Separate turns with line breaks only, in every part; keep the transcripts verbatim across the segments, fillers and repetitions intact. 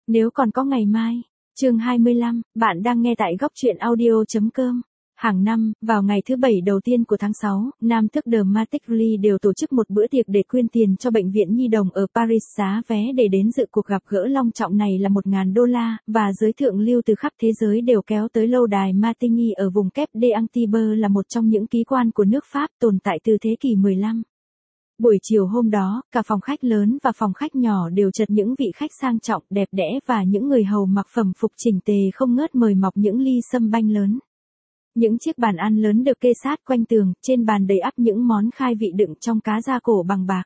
Nếu còn có ngày mai. Chương hai mươi lăm, bạn đang nghe tại góc truyện audio.com. Hàng năm, vào ngày thứ bảy đầu tiên của tháng sáu, Nam thức Dramatically đều tổ chức một bữa tiệc để quyên tiền cho bệnh viện nhi đồng ở Paris. Giá vé để đến dự cuộc gặp gỡ long trọng này là một nghìn đô la, và giới thượng lưu từ khắp thế giới đều kéo tới lâu đài Martigny ở vùng Cap d'Antibes là một trong những ký quan của nước Pháp tồn tại từ thế kỷ mười lăm. Buổi chiều hôm đó, cả phòng khách lớn và phòng khách nhỏ đều chật những vị khách sang trọng, đẹp đẽ và những người hầu mặc phẩm phục chỉnh tề không ngớt mời mọc những ly sâm banh lớn. Những chiếc bàn ăn lớn được kê sát quanh tường, trên bàn đầy ắp những món khai vị đựng trong cá da cổ bằng bạc.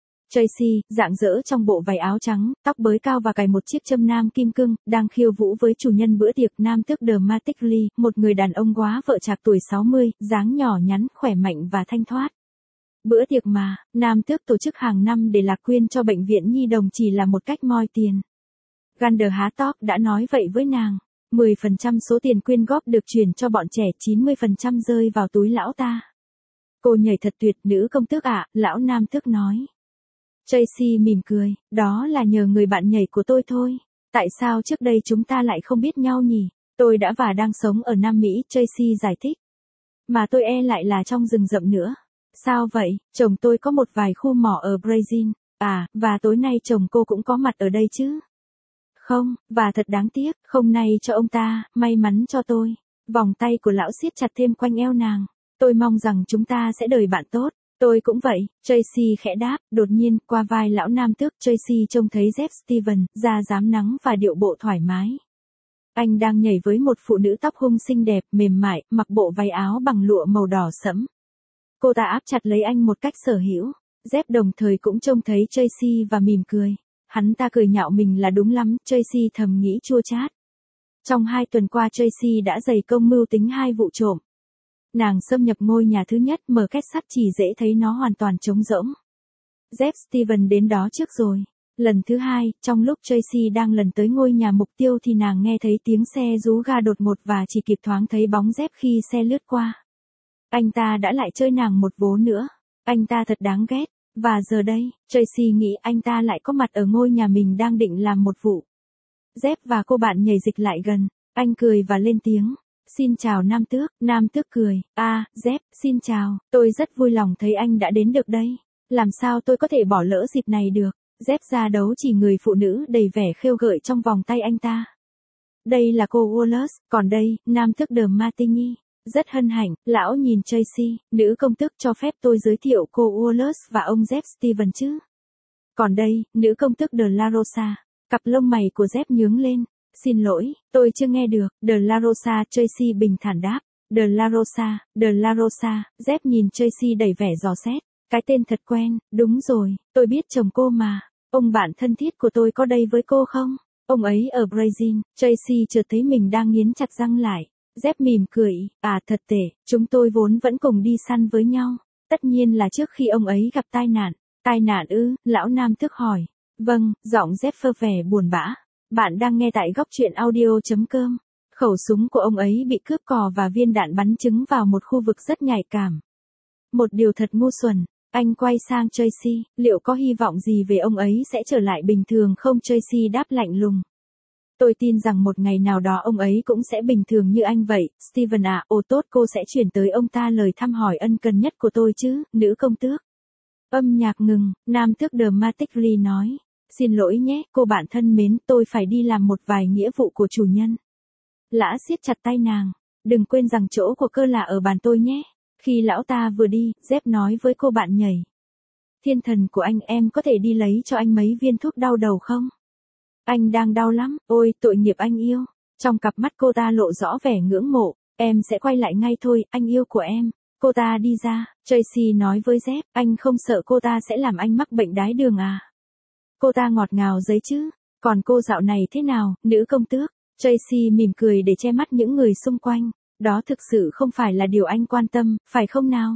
Tracy, rạng rỡ trong bộ váy áo trắng, tóc bới cao và cài một chiếc châm nam kim cương, đang khiêu vũ với chủ nhân bữa tiệc Nam thức Dramatically, một người đàn ông góa vợ trạc tuổi sáu mươi, dáng nhỏ nhắn, khỏe mạnh và thanh thoát. Bữa tiệc mà, Nam tước tổ chức hàng năm để lạc quyên cho bệnh viện nhi đồng chỉ là một cách moi tiền. Gander há tóc đã nói vậy với nàng. mười phần trăm số tiền quyên góp được chuyển cho bọn trẻ, chín mươi phần trăm rơi vào túi lão ta. Cô nhảy thật tuyệt, nữ công tước ạ, lão Nam tước nói. Tracy mỉm cười, đó là nhờ người bạn nhảy của tôi thôi. Tại sao trước đây chúng ta lại không biết nhau nhỉ? Tôi đã và đang sống ở Nam Mỹ, Tracy giải thích. Mà tôi e lại là trong rừng rậm nữa. Sao vậy? Chồng tôi có một vài khu mỏ ở Brazil. À, và tối nay chồng cô cũng có mặt ở đây chứ? Không, và thật đáng tiếc, không nay cho ông ta, may mắn cho tôi. Vòng tay của lão siết chặt thêm quanh eo nàng. Tôi mong rằng chúng ta sẽ đời bạn tốt. Tôi cũng vậy, Tracy khẽ đáp, đột nhiên, qua vai lão Nam tước, Tracy trông thấy Jeff Steven, da rám nắng và điệu bộ thoải mái. Anh đang nhảy với một phụ nữ tóc hung xinh đẹp, mềm mại, mặc bộ váy áo bằng lụa màu đỏ sẫm. Cô ta áp chặt lấy anh một cách sở hữu. Jeff đồng thời cũng trông thấy Tracy và mỉm cười. Hắn ta cười nhạo mình là đúng lắm, Tracy thầm nghĩ chua chát. Trong hai tuần qua Tracy đã dày công mưu tính hai vụ trộm. Nàng xâm nhập ngôi nhà thứ nhất, mở két sắt chỉ dễ thấy nó hoàn toàn trống rỗng. Jeff Steven đến đó trước rồi. Lần thứ hai, trong lúc Tracy đang lần tới ngôi nhà mục tiêu thì nàng nghe thấy tiếng xe rú ga đột ngột và chỉ kịp thoáng thấy bóng Jeff khi xe lướt qua. Anh ta đã lại chơi nàng một vố nữa. Anh ta thật đáng ghét. Và giờ đây, Tracy nghĩ anh ta lại có mặt ở ngôi nhà mình đang định làm một vụ. Jeff và cô bạn nhảy dịch lại gần. Anh cười và lên tiếng. Xin chào Nam tước. Nam tước cười. À, Jeff, xin chào. Tôi rất vui lòng thấy anh đã đến được đây. Làm sao tôi có thể bỏ lỡ dịp này được. Jeff ra đấu chỉ người phụ nữ đầy vẻ khêu gợi trong vòng tay anh ta. Đây là cô Wallace, còn đây, Nam tước Dramatically. Rất hân hạnh, lão nhìn Tracy, nữ công tước cho phép tôi giới thiệu cô Wallace và ông Jeff Steven chứ. Còn đây, nữ công tước De La Rosa. Cặp lông mày của Jeff nhướng lên. Xin lỗi, tôi chưa nghe được. De La Rosa, Tracy bình thản đáp. De La Rosa, De La Rosa, Jeff nhìn Tracy đầy vẻ dò xét. Cái tên thật quen, đúng rồi, tôi biết chồng cô mà. Ông bạn thân thiết của tôi có đây với cô không? Ông ấy ở Brazil. Tracy chợt thấy mình đang nghiến chặt răng lại. Jeff mỉm cười, à thật tệ, chúng tôi vốn vẫn cùng đi săn với nhau. Tất nhiên là trước khi ông ấy gặp tai nạn. Tai nạn ư, lão Nam tước hỏi. Vâng, giọng Jeff phơ vẻ buồn bã. Bạn đang nghe tại góc truyện audio.com. Khẩu súng của ông ấy bị cướp cò và viên đạn bắn trúng vào một khu vực rất nhạy cảm. Một điều thật ngu xuẩn. Anh quay sang Tracy, liệu có hy vọng gì về ông ấy sẽ trở lại bình thường không? Tracy đáp lạnh lùng. Tôi tin rằng một ngày nào đó ông ấy cũng sẽ bình thường như anh vậy, Steven à, ồ tốt cô sẽ chuyển tới ông ta lời thăm hỏi ân cần nhất của tôi chứ, nữ công tước. Âm nhạc ngừng, Nam tước Dramatically nói. Xin lỗi nhé, cô bạn thân mến, tôi phải đi làm một vài nghĩa vụ của chủ nhân. Lã siết chặt tay nàng. Đừng quên rằng chỗ của cơ là ở bàn tôi nhé. Khi lão ta vừa đi, Jeff nói với cô bạn nhảy. Thiên thần của anh, em có thể đi lấy cho anh mấy viên thuốc đau đầu không? Anh đang đau lắm, ôi tội nghiệp anh yêu. Trong cặp mắt cô ta lộ rõ vẻ ngưỡng mộ. Em sẽ quay lại ngay thôi, anh yêu của em. Cô ta đi ra, Tracy nói với Jeff, anh không sợ cô ta sẽ làm anh mắc bệnh đái đường à? Cô ta ngọt ngào giấy chứ. Còn cô dạo này thế nào, nữ công tước? Tracy mỉm cười để che mắt những người xung quanh. Đó thực sự không phải là điều anh quan tâm, phải không nào?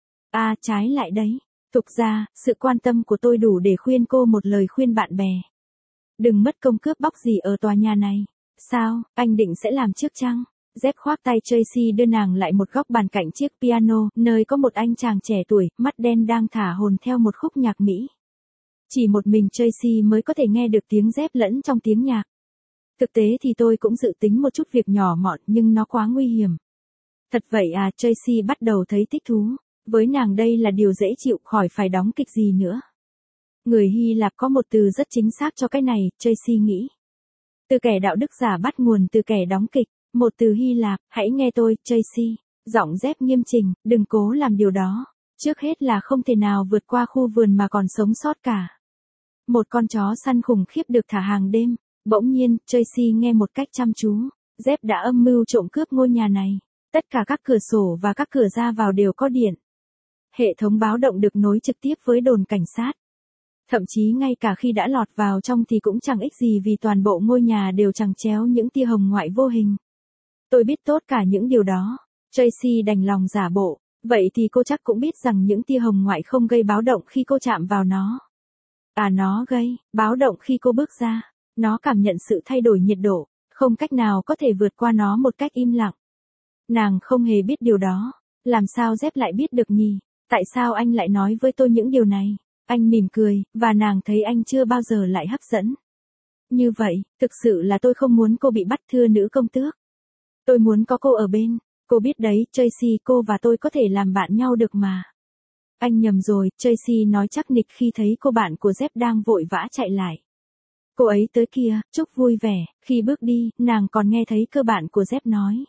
À, trái lại đấy. Thực ra, sự quan tâm của tôi đủ để khuyên cô một lời khuyên bạn bè. Đừng mất công cướp bóc gì ở tòa nhà này. Sao, anh định sẽ làm trước chăng? Jeff khoác tay Tracy đưa nàng lại một góc bàn cạnh chiếc piano, nơi có một anh chàng trẻ tuổi, mắt đen đang thả hồn theo một khúc nhạc Mỹ. Chỉ một mình Tracy mới có thể nghe được tiếng Jeff lẫn trong tiếng nhạc. Thực tế thì tôi cũng dự tính một chút việc nhỏ mọn nhưng nó quá nguy hiểm. Thật vậy à, Tracy bắt đầu thấy thích thú. Với nàng đây là điều dễ chịu, khỏi phải đóng kịch gì nữa. Người Hy Lạp có một từ rất chính xác cho cái này, Tracy nghĩ. Từ kẻ đạo đức giả bắt nguồn từ kẻ đóng kịch. Một từ Hy Lạp, hãy nghe tôi, Tracy. Giọng dép nghiêm chỉnh, đừng cố làm điều đó. Trước hết là không thể nào vượt qua khu vườn mà còn sống sót cả. Một con chó săn khủng khiếp được thả hàng đêm. Bỗng nhiên, Tracy nghe một cách chăm chú. Dép đã âm mưu trộm cướp ngôi nhà này. Tất cả các cửa sổ và các cửa ra vào đều có điện. Hệ thống báo động được nối trực tiếp với đồn cảnh sát. Thậm chí ngay cả khi đã lọt vào trong thì cũng chẳng ích gì vì toàn bộ ngôi nhà đều chằng chéo những tia hồng ngoại vô hình. Tôi biết tốt cả những điều đó. Tracy đành lòng giả bộ. Vậy thì cô chắc cũng biết rằng những tia hồng ngoại không gây báo động khi cô chạm vào nó. À, nó gây báo động khi cô bước ra. Nó cảm nhận sự thay đổi nhiệt độ, không cách nào có thể vượt qua nó một cách im lặng. Nàng không hề biết điều đó. Làm sao Dép lại biết được nhỉ? Tại sao anh lại nói với tôi những điều này? Anh mỉm cười, và nàng thấy anh chưa bao giờ lại hấp dẫn. Như vậy, thực sự là tôi không muốn cô bị bắt, thưa nữ công tước. Tôi muốn có cô ở bên. Cô biết đấy, Tracy, cô và tôi có thể làm bạn nhau được mà. Anh nhầm rồi, Tracy nói chắc nịch khi thấy cô bạn của Dép đang vội vã chạy lại. Cô ấy tới kìa, chúc vui vẻ. Khi bước đi, nàng còn nghe thấy cơ bạn của Dép nói.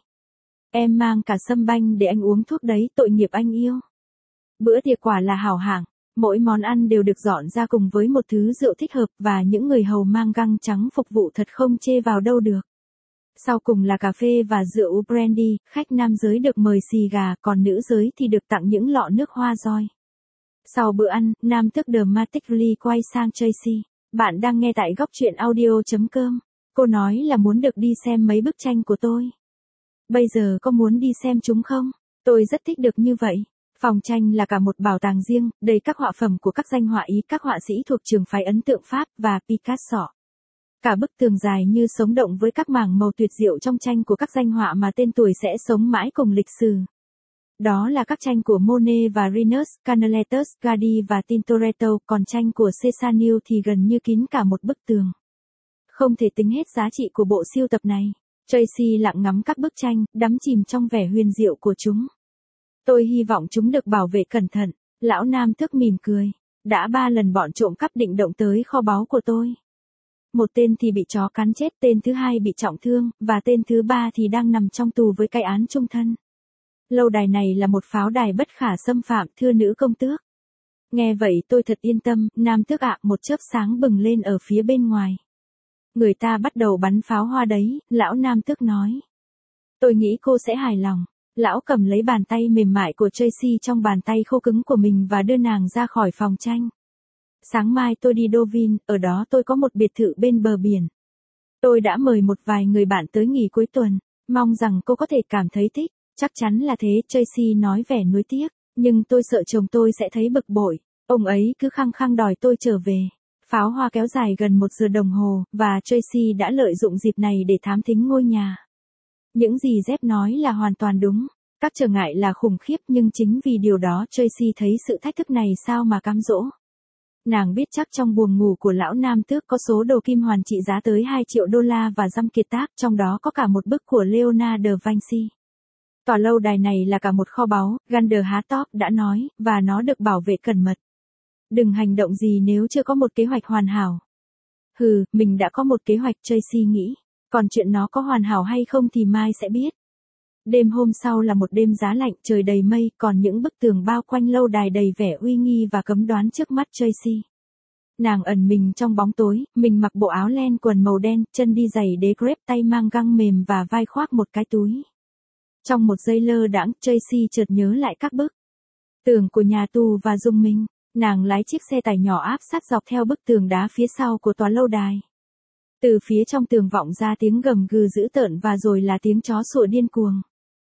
Em mang cả sâm banh để anh uống thuốc đấy, tội nghiệp anh yêu. Bữa tiệc quả là hảo hạng. Mỗi món ăn đều được dọn ra cùng với một thứ rượu thích hợp và những người hầu mang găng trắng phục vụ thật không chê vào đâu được. Sau cùng là cà phê và rượu brandy, khách nam giới được mời xì gà, còn nữ giới thì được tặng những lọ nước hoa roi. Sau bữa ăn, nam tước Dramatically quay sang Tracy. Bạn đang nghe tại góc truyện audio chấm com. Cô nói là muốn được đi xem mấy bức tranh của tôi. Bây giờ có muốn đi xem chúng không? Tôi rất thích được như vậy. Phòng tranh là cả một bảo tàng riêng, đầy các họa phẩm của các danh họa Ý, các họa sĩ thuộc trường phái ấn tượng Pháp và Picasso. Cả bức tường dài như sống động với các mảng màu tuyệt diệu trong tranh của các danh họa mà tên tuổi sẽ sống mãi cùng lịch sử. Đó là các tranh của Monet và Renoir, Canalettus, Gaudy và Tintoretto, còn tranh của Cézanne thì gần như kín cả một bức tường. Không thể tính hết giá trị của bộ sưu tập này. Tracy lặng ngắm các bức tranh, đắm chìm trong vẻ huyền diệu của chúng. Tôi hy vọng chúng được bảo vệ cẩn thận. Lão nam tước mỉm cười. Đã ba lần bọn trộm cắp định động tới kho báu của tôi. Một tên thì bị chó cắn chết, tên thứ hai bị trọng thương, và tên thứ ba thì đang nằm trong tù với cái án chung thân. Lâu đài này là một pháo đài bất khả xâm phạm, thưa nữ công tước. Nghe vậy tôi thật yên tâm, nam tước ạ, một chớp sáng bừng lên ở phía bên ngoài. Người ta bắt đầu bắn pháo hoa đấy, lão nam tước nói. Tôi nghĩ cô sẽ hài lòng. Lão cầm lấy bàn tay mềm mại của Tracy trong bàn tay khô cứng của mình và đưa nàng ra khỏi phòng tranh. Sáng mai tôi đi Deauville, ở đó tôi có một biệt thự bên bờ biển. Tôi đã mời một vài người bạn tới nghỉ cuối tuần, mong rằng cô có thể cảm thấy thích. Chắc chắn là thế, Tracy nói vẻ nuối tiếc, nhưng tôi sợ chồng tôi sẽ thấy bực bội. Ông ấy cứ khăng khăng đòi tôi trở về. Pháo hoa kéo dài gần một giờ đồng hồ, và Tracy đã lợi dụng dịp này để thám thính ngôi nhà. Những gì Dép nói là hoàn toàn đúng. Các trở ngại là khủng khiếp nhưng chính vì điều đó Tracy thấy sự thách thức này sao mà cám dỗ. Nàng biết chắc trong buồng ngủ của lão nam tước có số đồ kim hoàn trị giá tới hai triệu đô la và dăm kiệt tác, trong đó có cả một bức của Leonardo da Vinci. Tòa lâu đài này là cả một kho báu, Gander Hatop đã nói, và nó được bảo vệ cẩn mật. Đừng hành động gì nếu chưa có một kế hoạch hoàn hảo. Hừ, mình đã có một kế hoạch, Tracy nghĩ. Còn chuyện nó có hoàn hảo hay không thì mai sẽ biết. Đêm hôm sau là một đêm giá lạnh, trời đầy mây, còn những bức tường bao quanh lâu đài đầy vẻ uy nghi và cấm đoán trước mắt Tracy. Nàng ẩn mình trong bóng tối, mình mặc bộ áo len quần màu đen, chân đi giày đế crepe, tay mang găng mềm và vai khoác một cái túi. Trong một giây lơ đãng, Tracy chợt nhớ lại các bức tường của nhà tù và rùng mình. Nàng lái chiếc xe tải nhỏ áp sát dọc theo bức tường đá phía sau của tòa lâu đài. Từ phía trong tường vọng ra tiếng gầm gừ dữ tợn và rồi là tiếng chó sủa điên cuồng.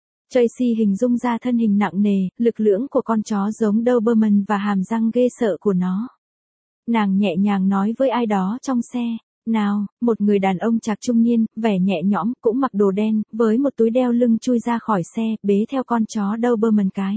Tracy hình dung ra thân hình nặng nề, lực lưỡng của con chó giống Doberman và hàm răng ghê sợ của nó. Nàng nhẹ nhàng nói với ai đó trong xe, nào, một người đàn ông trạc trung niên, vẻ nhẹ nhõm, cũng mặc đồ đen, với một túi đeo lưng chui ra khỏi xe, bế theo con chó Doberman cái.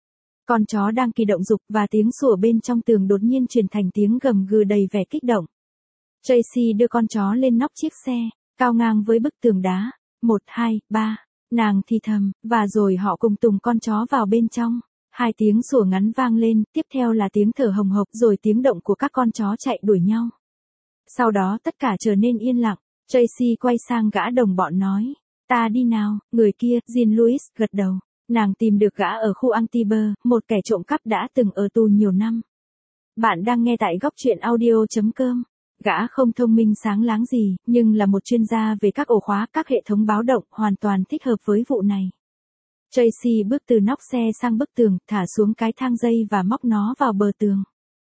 Con chó đang kỳ động dục và tiếng sủa bên trong tường đột nhiên chuyển thành tiếng gầm gừ đầy vẻ kích động. Tracy đưa con chó lên nóc chiếc xe. cao ngang với bức tường đá. Một, hai, ba. Nàng thì thầm, và rồi họ cùng tùng con chó vào bên trong. Hai tiếng sủa ngắn vang lên, tiếp theo là tiếng thở hồng hộc rồi tiếng động của các con chó chạy đuổi nhau. Sau đó tất cả trở nên yên lặng. Tracy quay sang gã đồng bọn nói. Ta đi nào, người kia, Jean-Louis gật đầu. Nàng tìm được gã ở khu Antibes, một kẻ trộm cắp đã từng ở tù nhiều năm. Bạn đang nghe tại góc truyện audio chấm com. Gã không thông minh sáng láng gì, nhưng là một chuyên gia về các ổ khóa, các hệ thống báo động, hoàn toàn thích hợp với vụ này. Tracy bước từ nóc xe sang bức tường, thả xuống cái thang dây và móc nó vào bờ tường.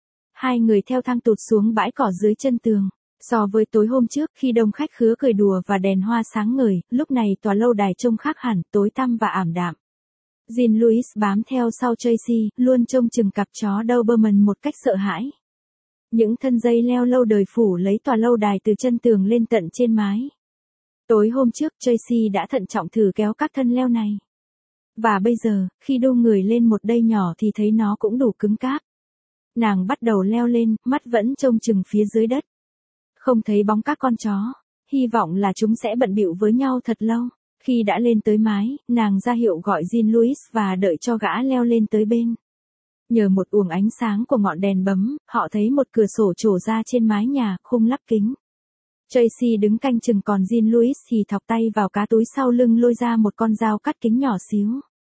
Hai người theo thang tụt xuống bãi cỏ dưới chân tường. So với tối hôm trước khi đông khách khứa cười đùa và đèn hoa sáng ngời, lúc này tòa lâu đài trông khác hẳn, tối tăm và ảm đạm. Jean-Louis bám theo sau Tracy, luôn trông chừng cặp chó Doberman một cách sợ hãi. Những thân dây leo lâu đời phủ lấy tòa lâu đài từ chân tường lên tận trên mái. Tối hôm trước Tracy đã thận trọng thử kéo các thân leo này. Và bây giờ, khi đu người lên một đây nhỏ thì thấy nó cũng đủ cứng cáp. Nàng bắt đầu leo lên, mắt vẫn trông chừng phía dưới đất. Không thấy bóng các con chó, hy vọng là chúng sẽ bận bịu với nhau thật lâu. Khi đã lên tới mái, nàng ra hiệu gọi Jean-Louis và đợi cho gã leo lên tới bên. Nhờ một uồng ánh sáng của ngọn đèn bấm, họ thấy một cửa sổ trổ ra trên mái nhà, khung lắp kính. Tracy đứng canh chừng còn Jean-Louis thì thọc tay vào cá túi sau lưng lôi ra một con dao cắt kính nhỏ xíu.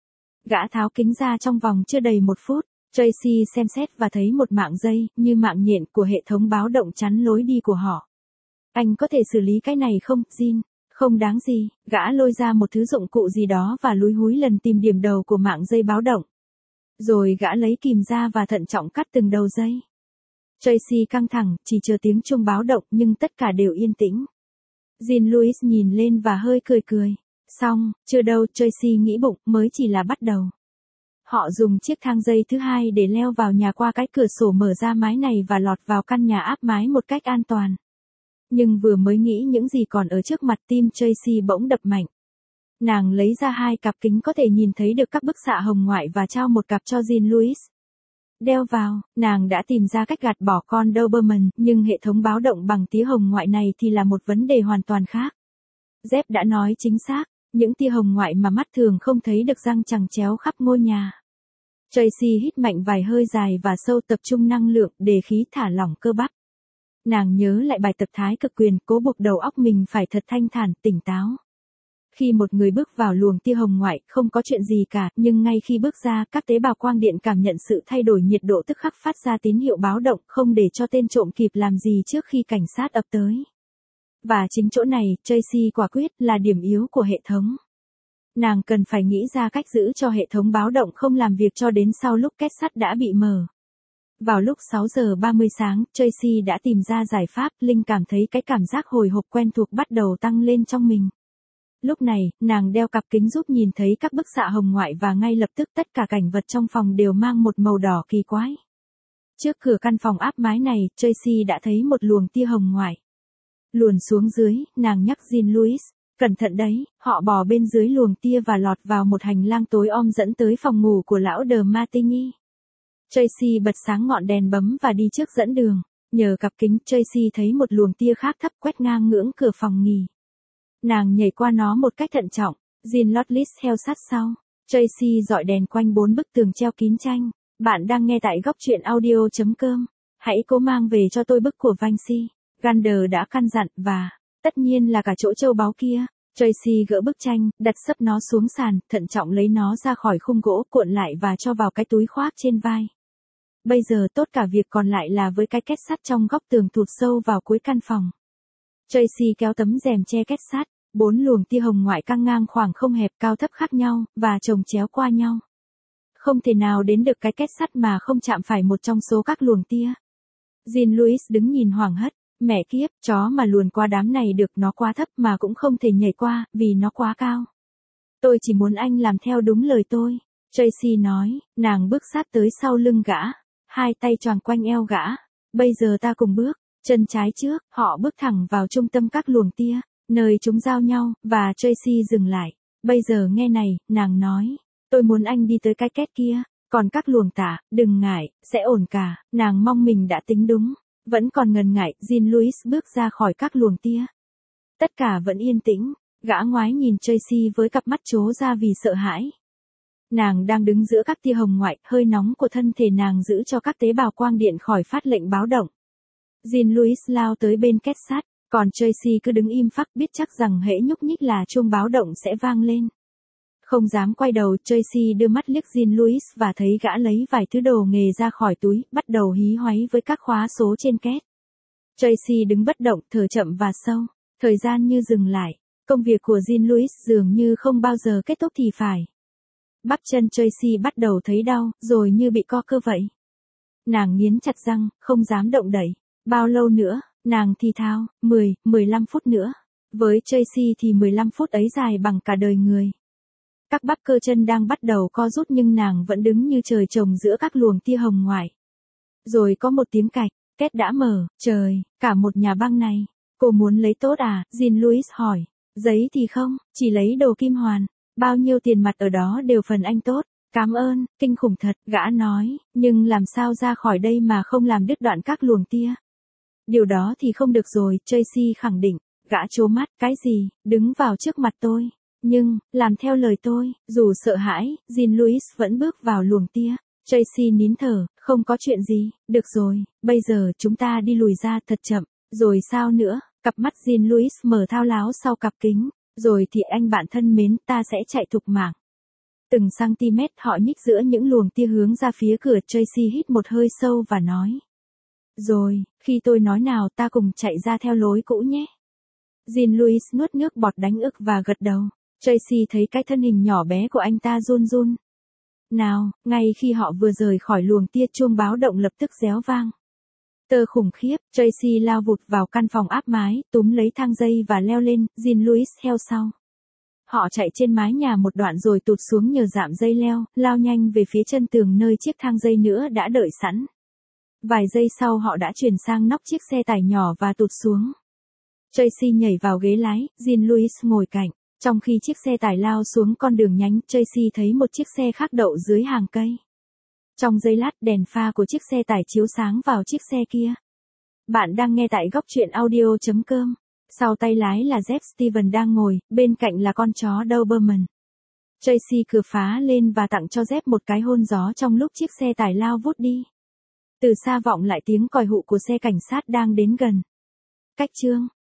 Gã tháo kính ra trong vòng chưa đầy một phút. Tracy xem xét và thấy một mạng dây, như mạng nhện của hệ thống báo động chắn lối đi của họ. Anh có thể xử lý cái này không, Jean? Không đáng gì, gã lôi ra một thứ dụng cụ gì đó và lúi húi lần tìm điểm đầu của mạng dây báo động. Rồi gã lấy kìm ra và thận trọng cắt từng đầu dây. Tracy căng thẳng, chỉ chờ tiếng chuông báo động nhưng tất cả đều yên tĩnh. Jean-Louis nhìn lên và hơi cười cười. Xong, chưa đâu, Tracy nghĩ bụng, mới chỉ là bắt đầu. Họ dùng chiếc thang dây thứ hai để leo vào nhà qua cái cửa sổ mở ra mái này và lọt vào căn nhà áp mái một cách an toàn. Nhưng vừa mới nghĩ những gì còn ở trước mặt, tim Tracy bỗng đập mạnh. Nàng lấy ra hai cặp kính có thể nhìn thấy được các bức xạ hồng ngoại và trao một cặp cho Jean-Louis. Đeo vào, nàng đã tìm ra cách gạt bỏ con Doberman, nhưng hệ thống báo động bằng tia hồng ngoại này thì là một vấn đề hoàn toàn khác. Jeff đã nói chính xác, những tia hồng ngoại mà mắt thường không thấy được răng chằng chéo khắp ngôi nhà. Tracy hít mạnh vài hơi dài và sâu, tập trung năng lượng để khí thả lỏng cơ bắp. Nàng nhớ lại bài tập thái cực quyền, cố buộc đầu óc mình phải thật thanh thản, tỉnh táo. Khi một người bước vào luồng tia hồng ngoại, không có chuyện gì cả, nhưng ngay khi bước ra, các tế bào quang điện cảm nhận sự thay đổi nhiệt độ tức khắc phát ra tín hiệu báo động, không để cho tên trộm kịp làm gì trước khi cảnh sát ập tới. Và chính chỗ này, Tracy quả quyết là điểm yếu của hệ thống. Nàng cần phải nghĩ ra cách giữ cho hệ thống báo động không làm việc cho đến sau lúc két sắt đã bị mở. Vào lúc sáu giờ ba mươi sáng, Tracy đã tìm ra giải pháp, Linh cảm thấy cái cảm giác hồi hộp quen thuộc bắt đầu tăng lên trong mình. Lúc này, nàng đeo cặp kính giúp nhìn thấy các bức xạ hồng ngoại và ngay lập tức tất cả cảnh vật trong phòng đều mang một màu đỏ kỳ quái. Trước cửa căn phòng áp mái này, Tracy đã thấy một luồng tia hồng ngoại. Luồn xuống dưới, nàng nhắc Jean-Louis, cẩn thận đấy, họ bò bên dưới luồng tia và lọt vào một hành lang tối om dẫn tới phòng ngủ của lão De Martigny. Tracy bật sáng ngọn đèn bấm và đi trước dẫn đường. Nhờ cặp kính, Tracy thấy một luồng tia khác thấp quét ngang ngưỡng cửa phòng nghỉ. Nàng nhảy qua nó một cách thận trọng, Jean-Louis theo sát sau. Tracy dọi đèn quanh bốn bức tường treo kín tranh. Bạn đang nghe tại góc truyện audio chấm com. Hãy cố mang về cho tôi bức của Vinci. Gander đã căn dặn và, tất nhiên là cả chỗ châu báu kia. Tracy gỡ bức tranh, đặt sấp nó xuống sàn, thận trọng lấy nó ra khỏi khung gỗ, cuộn lại và cho vào cái túi khoác trên vai. Bây giờ tốt cả việc còn lại là với cái két sắt trong góc tường thụt sâu vào cuối căn phòng. Tracy kéo tấm rèm che két sắt, bốn luồng tia hồng ngoại căng ngang khoảng không hẹp cao thấp khác nhau, và chồng chéo qua nhau. Không thể nào đến được cái két sắt mà không chạm phải một trong số các luồng tia. Jean-Louis đứng nhìn hoảng hốt. Mẹ kiếp, chó mà luồn qua đám này được, nó quá thấp mà cũng không thể nhảy qua, vì nó quá cao. Tôi chỉ muốn anh làm theo đúng lời tôi. Tracy nói, nàng bước sát tới sau lưng gã, hai tay choàng quanh eo gã. Bây giờ ta cùng bước, chân trái trước, họ bước thẳng vào trung tâm các luồng tia, nơi chúng giao nhau, và Tracy dừng lại. Bây giờ nghe này, nàng nói, tôi muốn anh đi tới cái két kia, còn các luồng tả, đừng ngại, sẽ ổn cả. Nàng mong mình đã tính đúng. Vẫn còn ngần ngại, Jean-Louis bước ra khỏi các luồng tia. Tất cả vẫn yên tĩnh, gã ngoái nhìn Tracy với cặp mắt trố ra vì sợ hãi. Nàng đang đứng giữa các tia hồng ngoại, hơi nóng của thân thể nàng giữ cho các tế bào quang điện khỏi phát lệnh báo động. Jean-Louis lao tới bên két sắt, còn Tracy cứ đứng im phắc biết chắc rằng hễ nhúc nhích là chuông báo động sẽ vang lên. Không dám quay đầu, Tracy đưa mắt liếc Jean-Louis và thấy gã lấy vài thứ đồ nghề ra khỏi túi, bắt đầu hí hoáy với các khóa số trên két. Tracy đứng bất động, thở chậm và sâu, thời gian như dừng lại, công việc của Jean-Louis dường như không bao giờ kết thúc thì phải. Bắp chân Tracy bắt đầu thấy đau, rồi như bị co cơ vậy. Nàng nghiến chặt răng, không dám động đậy. Bao lâu nữa, nàng thì thào, mười, mười lăm phút nữa. Với Tracy thì mười lăm phút ấy dài bằng cả đời người. Các bắp cơ chân đang bắt đầu co rút nhưng nàng vẫn đứng như trời trồng giữa các luồng tia hồng ngoại. Rồi có một tiếng cạch, két đã mở, trời, cả một nhà băng này. Cô muốn lấy tốt à? Jean-Louis hỏi. Giấy thì không, chỉ lấy đồ kim hoàn. Bao nhiêu tiền mặt ở đó đều phần anh tốt. Cảm ơn, kinh khủng thật, gã nói, nhưng làm sao ra khỏi đây mà không làm đứt đoạn các luồng tia. Điều đó thì không được rồi, Tracy khẳng định. Gã trố mắt, cái gì, đứng vào trước mặt tôi. Nhưng, làm theo lời tôi, dù sợ hãi, Jean-Louis vẫn bước vào luồng tia. Tracy nín thở, không có chuyện gì, được rồi, bây giờ chúng ta đi lùi ra thật chậm, rồi sao nữa, cặp mắt Jean-Louis mở thao láo sau cặp kính, rồi thì anh bạn thân mến, ta sẽ chạy thục mạng. Từng cm họ nhích giữa những luồng tia hướng ra phía cửa. Tracy hít một hơi sâu và nói. Rồi, khi tôi nói nào ta cùng chạy ra theo lối cũ nhé. Jean-Louis nuốt nước bọt đánh ức và gật đầu. Tracy thấy cái thân hình nhỏ bé của anh ta run run. Nào, ngay khi họ vừa rời khỏi luồng tia chuông báo động lập tức réo vang. Tơ khủng khiếp, Tracy lao vụt vào căn phòng áp mái, túm lấy thang dây và leo lên, Jean-Louis theo sau. Họ chạy trên mái nhà một đoạn rồi tụt xuống nhờ dạm dây leo, lao nhanh về phía chân tường nơi chiếc thang dây nữa đã đợi sẵn. Vài giây sau họ đã chuyển sang nóc chiếc xe tải nhỏ và tụt xuống. Tracy nhảy vào ghế lái, Jean-Louis ngồi cạnh. Trong khi chiếc xe tải lao xuống con đường nhánh, Tracy thấy một chiếc xe khác đậu dưới hàng cây. Trong giây lát, đèn pha của chiếc xe tải chiếu sáng vào chiếc xe kia. Bạn đang nghe tại góc truyện audio chấm com. Sau tay lái là Jeff Steven đang ngồi, bên cạnh là con chó Doberman. Tracy cửa phá lên và tặng cho Jeff một cái hôn gió trong lúc chiếc xe tải lao vút đi. Từ xa vọng lại tiếng còi hụ của xe cảnh sát đang đến gần. Cách chương